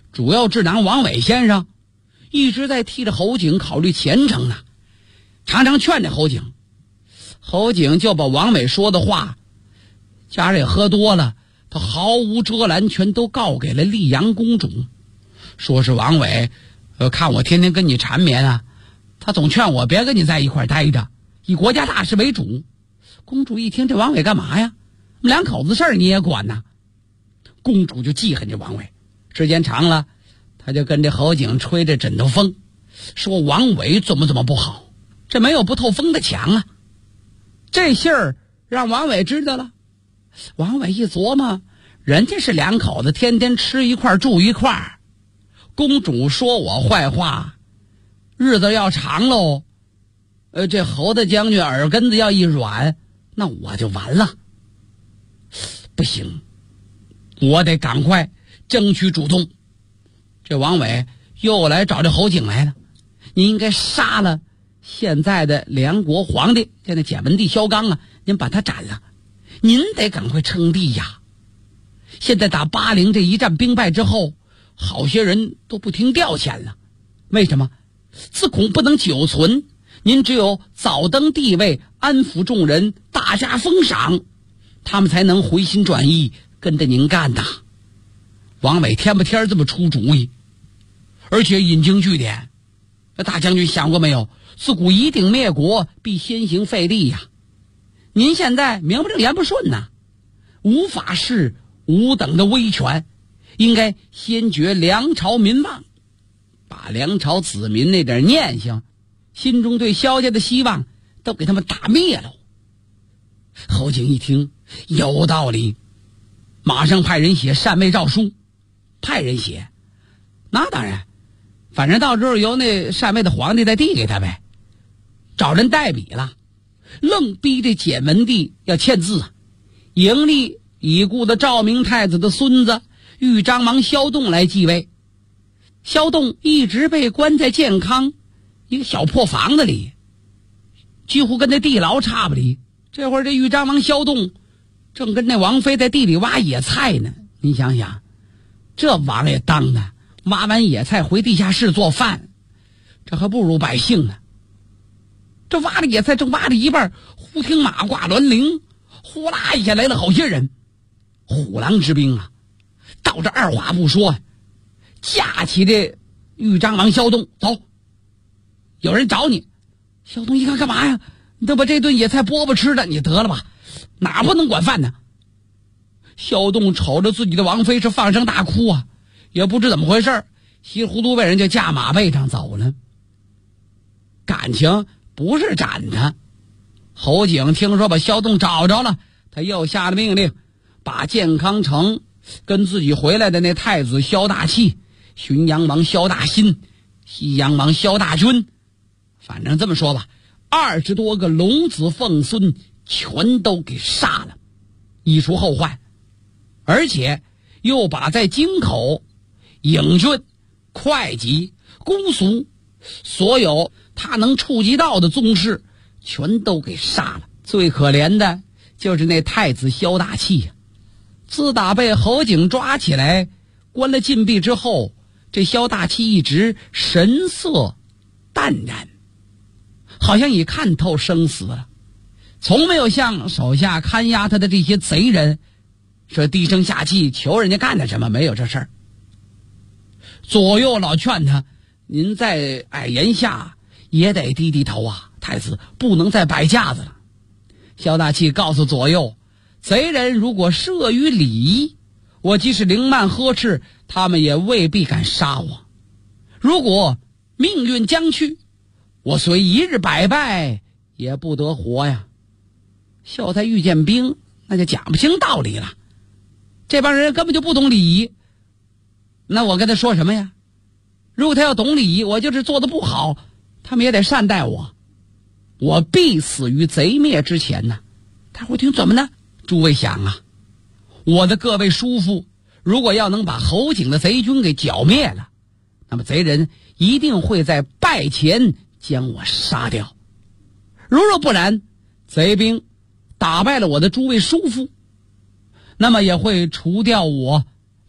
主要智囊王伟先生一直在替着侯景考虑前程呢，常常劝着侯景。侯景就把王伟说的话，加上也喝多了，他毫无遮拦全都告给了丽阳公主，说是王伟看我天天跟你缠绵啊，他总劝我别跟你在一块待着，以国家大事为主。公主一听，这王伟干嘛呀？我们两口子事儿你也管呐？公主就记恨这王伟，时间长了，他就跟这侯景吹着枕头风，说王伟怎么不好，这没有不透风的墙啊。这信儿让王伟知道了，王伟一琢磨，人家是两口子天天吃一块住一块，公主说我坏话，日子要长喽，这侯大将军耳根子要一软，那我就完了。不行，我得赶快争取主动。这王伟又来找这侯景来了，您应该杀了现在的梁国皇帝，现在简文帝萧纲啊，您把他斩了，您得赶快称帝呀。现在打巴陵这一战兵败之后，好些人都不听调遣了，为什么？自恐不能久存，您只有早登帝位，安抚众人，大加封赏，他们才能回心转意跟着您干呐。王伟天不天这么出主意，而且引经据典。大将军想过没有？自古以鼎灭国，必先行废立呀。您现在名不正言不顺呐，无法事无等的威权，应该先绝梁朝民望，把梁朝子民那点念想，心中对萧家的希望都给他们打灭了。侯景一听有道理，马上派人写禅位诏书。派人写，那当然，反正到时候由那禅位的皇帝再递给他呗。找人代笔了，愣逼这简文帝要签字啊，迎立已故的赵明太子的孙子豫章王萧栋来继位。萧栋一直被关在建康一个小破房子里，几乎跟那地牢差不离。这会儿这豫章王萧栋正跟那王妃在地里挖野菜呢，你想想，这王爷当的，挖完野菜回地下室做饭，这还不如百姓呢。这挖的野菜正挖着一半，忽听马挂銮铃，呼啦一下来了好些人，虎狼之兵啊，到这二话不说，架起这豫章王萧栋，走，有人找你。萧栋一看干嘛呀？你都把这顿野菜饽饽吃了，你得了吧，哪不能管饭呢？萧栋瞅着自己的王妃是放声大哭啊，也不知怎么回事，稀里糊涂被人就驾马背上走了。感情不是斩他。侯景听说把萧栋找着了，他又下了命令，把建康城跟自己回来的那太子萧大器、浔阳王萧大新、西阳王萧大军，反正这么说吧，20多个龙子凤孙全都给杀了，以除后患。而且又把在京口、颍郡、会稽、姑苏所有他能触及到的宗室全都给杀了。最可怜的就是那太子萧大器呀，自打被侯景抓起来关了禁闭之后，这萧大器一直神色淡然，好像已看透生死了，从没有向手下看押他的这些贼人说低声下气求人家干点什么，没有这事儿。左右老劝他，您在矮檐下也得低低头啊，太子不能再摆架子了。萧大器告诉左右，贼人如果慑于礼仪，我即使凌慢呵斥，他们也未必敢杀我。如果命运将去，我虽一日百败，也不得活呀。孝太遇见兵，那就讲不清道理了。这帮人根本就不懂礼仪，那我跟他说什么呀？如果他要懂礼仪，我就是做的不好，他们也得善待我，我必死于贼灭之前呢。他会听怎么呢？诸位想啊，我的各位叔父如果要能把侯景的贼军给剿灭了，那么贼人一定会在败前将我杀掉。如若不然，贼兵打败了我的诸位叔父，那么也会除掉我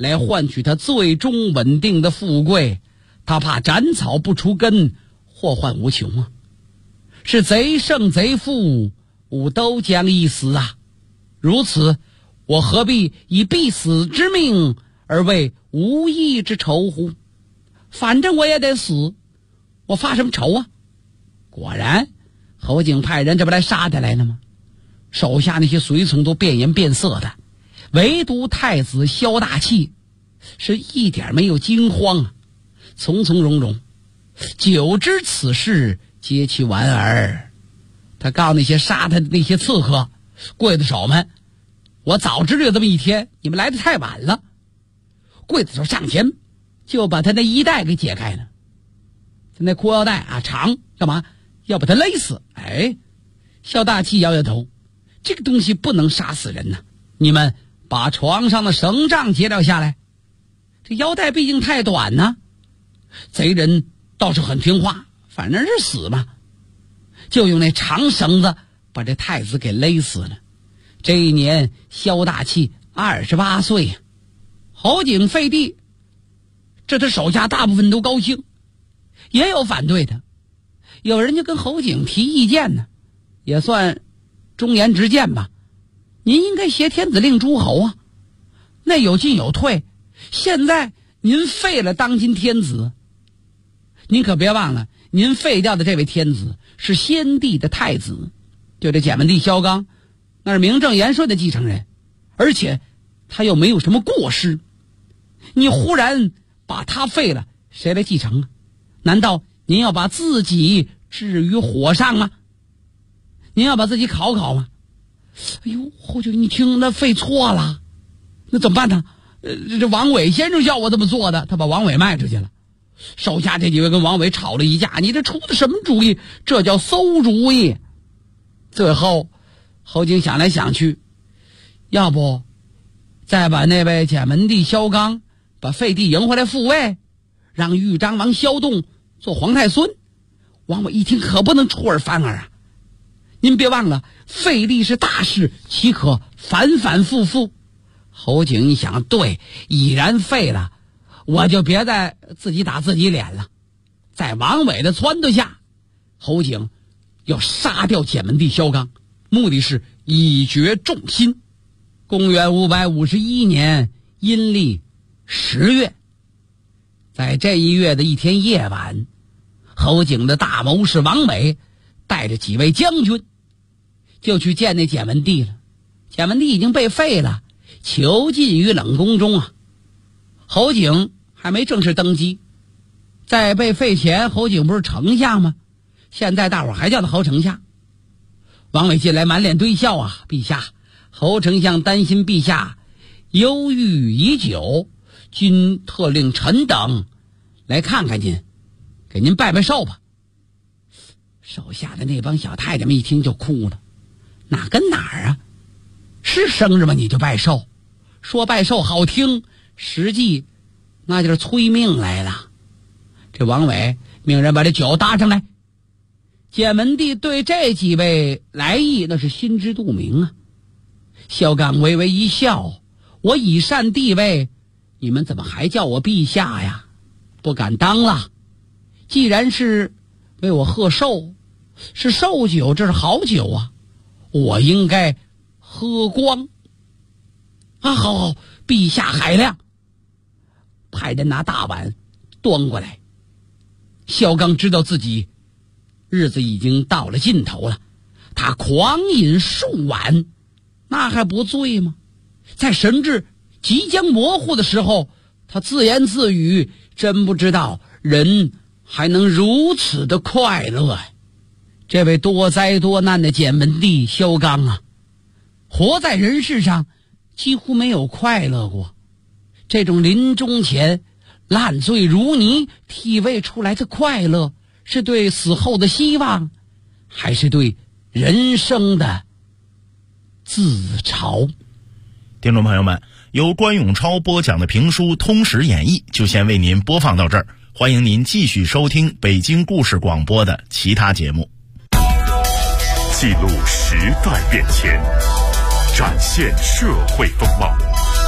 来换取他最终稳定的富贵，他怕斩草不除根，祸患无穷啊！是贼胜贼负，吾都将一死啊！如此，我何必以必死之命而为无义之仇乎？反正我也得死，我发什么仇啊？果然，侯景派人这不来杀他来了吗？手下那些随从都变颜变色的，唯独太子萧大器是一点没有惊慌啊，从从容容。久知此事皆其莞尔，他告诉那些杀他的那些刺客、刽子手们，我早知道有这么一天，你们来得太晚了。刽子手上前就把他那衣带给解开了，他那裤腰带啊长，干嘛要把他勒死？哎，萧大器摇摇头，这个东西不能杀死人呐，你们把床上的绳杖解掉下来。这腰带毕竟太短呢，贼人倒是很听话，反正是死嘛，就用那长绳子把这太子给勒死了。这一年萧大器28岁呀。侯景废帝，这他手下大部分都高兴，也有反对的，有人就跟侯景提意见呢，也算忠言直谏吧。您应该挟天子令诸侯啊，那有进有退。现在您废了当今天子，您可别忘了，您废掉的这位天子是先帝的太子，就这简文帝萧纲，那是名正言顺的继承人，而且他又没有什么过失。你忽然把他废了，谁来继承啊？难道您要把自己置于火上吗？您要把自己烤烤吗？哎呦，侯景，你听那废错了，那怎么办呢？这王伟先生叫我这么做的，他把王伟卖出去了。手下这几位跟王伟吵了一架，你这出的什么主意？这叫馊主意。最后侯景想来想去，要不再把那位简文帝萧纲把废帝迎回来复位，让豫章王萧栋做皇太孙。王伟一听可不能出尔反尔啊，您别忘了废帝是大事，岂可反反复复？侯景一想，对，已然废了，我就别再自己打自己脸了。在王伟的撺掇下，侯景要杀掉简文帝萧纲，目的是以绝众心。公元551年阴历10月，在这一月的一天夜晚，侯景的大谋士王伟带着几位将军就去见那简文帝了。简文帝已经被废了，囚禁于冷宫中啊。侯景还没正式登基，在被废前，侯景不是丞相吗？现在大伙还叫他侯丞相。王伟进来满脸堆笑啊，陛下，侯丞相担心陛下忧郁已久，今特令臣等来看看您，给您拜拜寿吧。手下的那帮小太监们一听就哭了，哪跟哪儿啊？是生日吗？你就拜寿？说拜寿好听，实际那就是催命来了。这王伟命人把这酒搭上来。简文帝对这几位来意那是心知肚明啊。萧纲微微一笑，我以善地位，你们怎么还叫我陛下呀？不敢当了。既然是为我贺寿，是寿酒，这是好酒啊，我应该喝光啊！好，陛下海量，派人拿大碗端过来。萧纲知道自己日子已经到了尽头了，他狂饮数碗，那还不醉吗？在神志即将模糊的时候，他自言自语，真不知道人还能如此的快乐呀！这位多灾多难的简文帝萧纲啊，活在人世上几乎没有快乐过。这种临终前烂醉如泥体味出来的快乐，是对死后的希望，还是对人生的自嘲？ 听众朋友们，由关永超播讲的评书《通史演义》就先为您播放到这儿，欢迎您继续收听北京故事广播的其他节目。 记录时代变迁，展现社会风貌，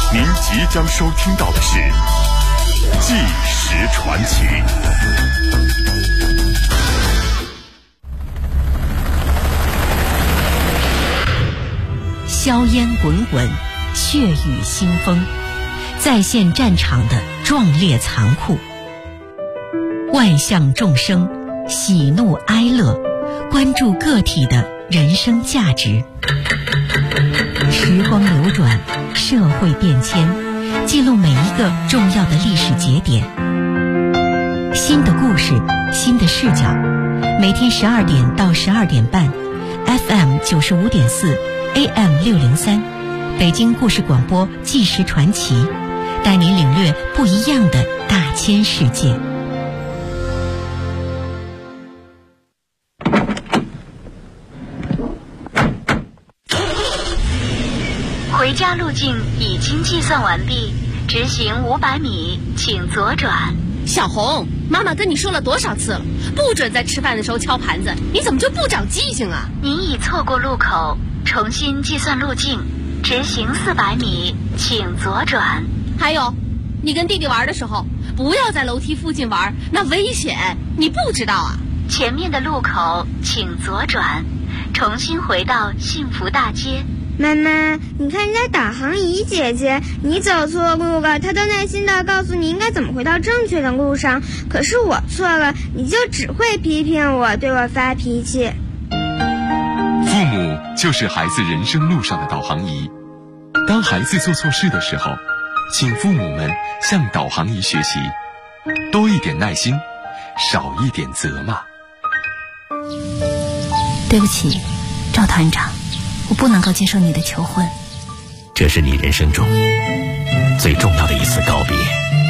您即将收听到的是《纪实传奇》。 硝烟滚滚，血雨腥风，再现战场的壮烈残酷。万象众生，喜怒哀乐，关注个体的人生价值。时光流转，社会变迁，记录每一个重要的历史节点。新的故事，新的视角，每天12点到12点半 ，FM 95.4 AM 603，北京故事广播纪实传奇，带您领略不一样的大千世界。 回家路径已经计算完毕，直行500米，请左转。 小红，妈妈跟你说了多少次了，不准在吃饭的时候敲盘子，你怎么就不长记性啊？ 您已错过路口，重新计算路径，直行400米，请左转。 还有，你跟弟弟玩的时候，不要在楼梯附近玩，那危险，你不知道啊？ 前面的路口请左转，重新回到幸福大街。 妈妈，你看人家导航仪姐姐，你走错路了，她都耐心地告诉你应该怎么回到正确的路上。可是我错了，你就只会批评我，对我发脾气。 父母就是孩子人生路上的导航仪。当孩子做错事的时候，请父母们向导航仪学习，多一点耐心，少一点责骂。 对不起，赵团长，我不能够接受你的求婚。 这是你人生中最重要的一次告别，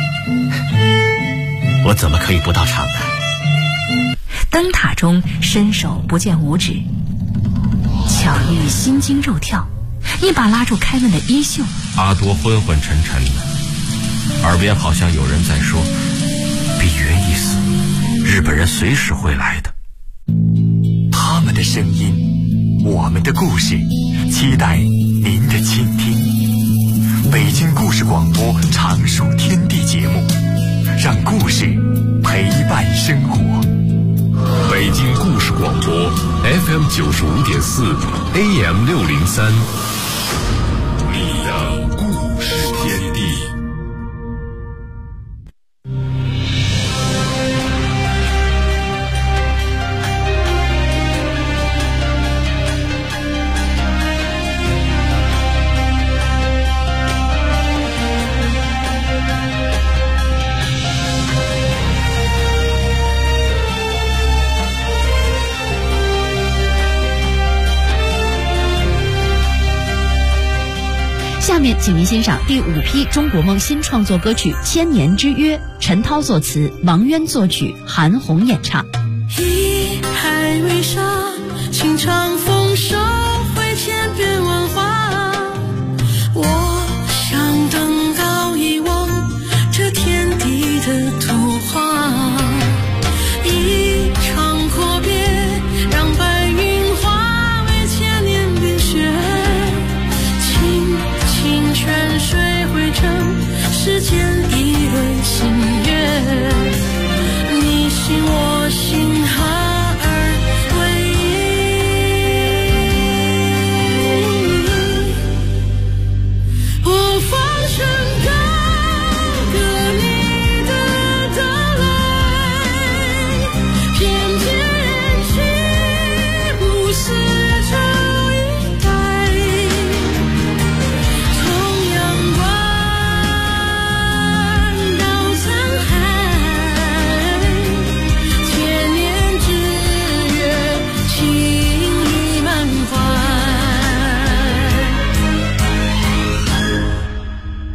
我怎么可以不到场呢？ 灯塔中伸手不见五指，巧遇心惊肉跳，一把拉住凯文的衣袖。 阿多昏昏沉沉的，耳边好像有人在说：比云一死，日本人随时会来的。 他们的声音，我们的故事，期待您的倾听。北京故事广播常数天地节目，让故事陪伴生活。 北京故事广播 FM 95.4 AM 603，你的故事天地。 下面请您欣赏第5批中国梦新创作歌曲《千年之约》，陈涛作词，王渊作曲，韩红演唱。 一海为沙，情长丰收。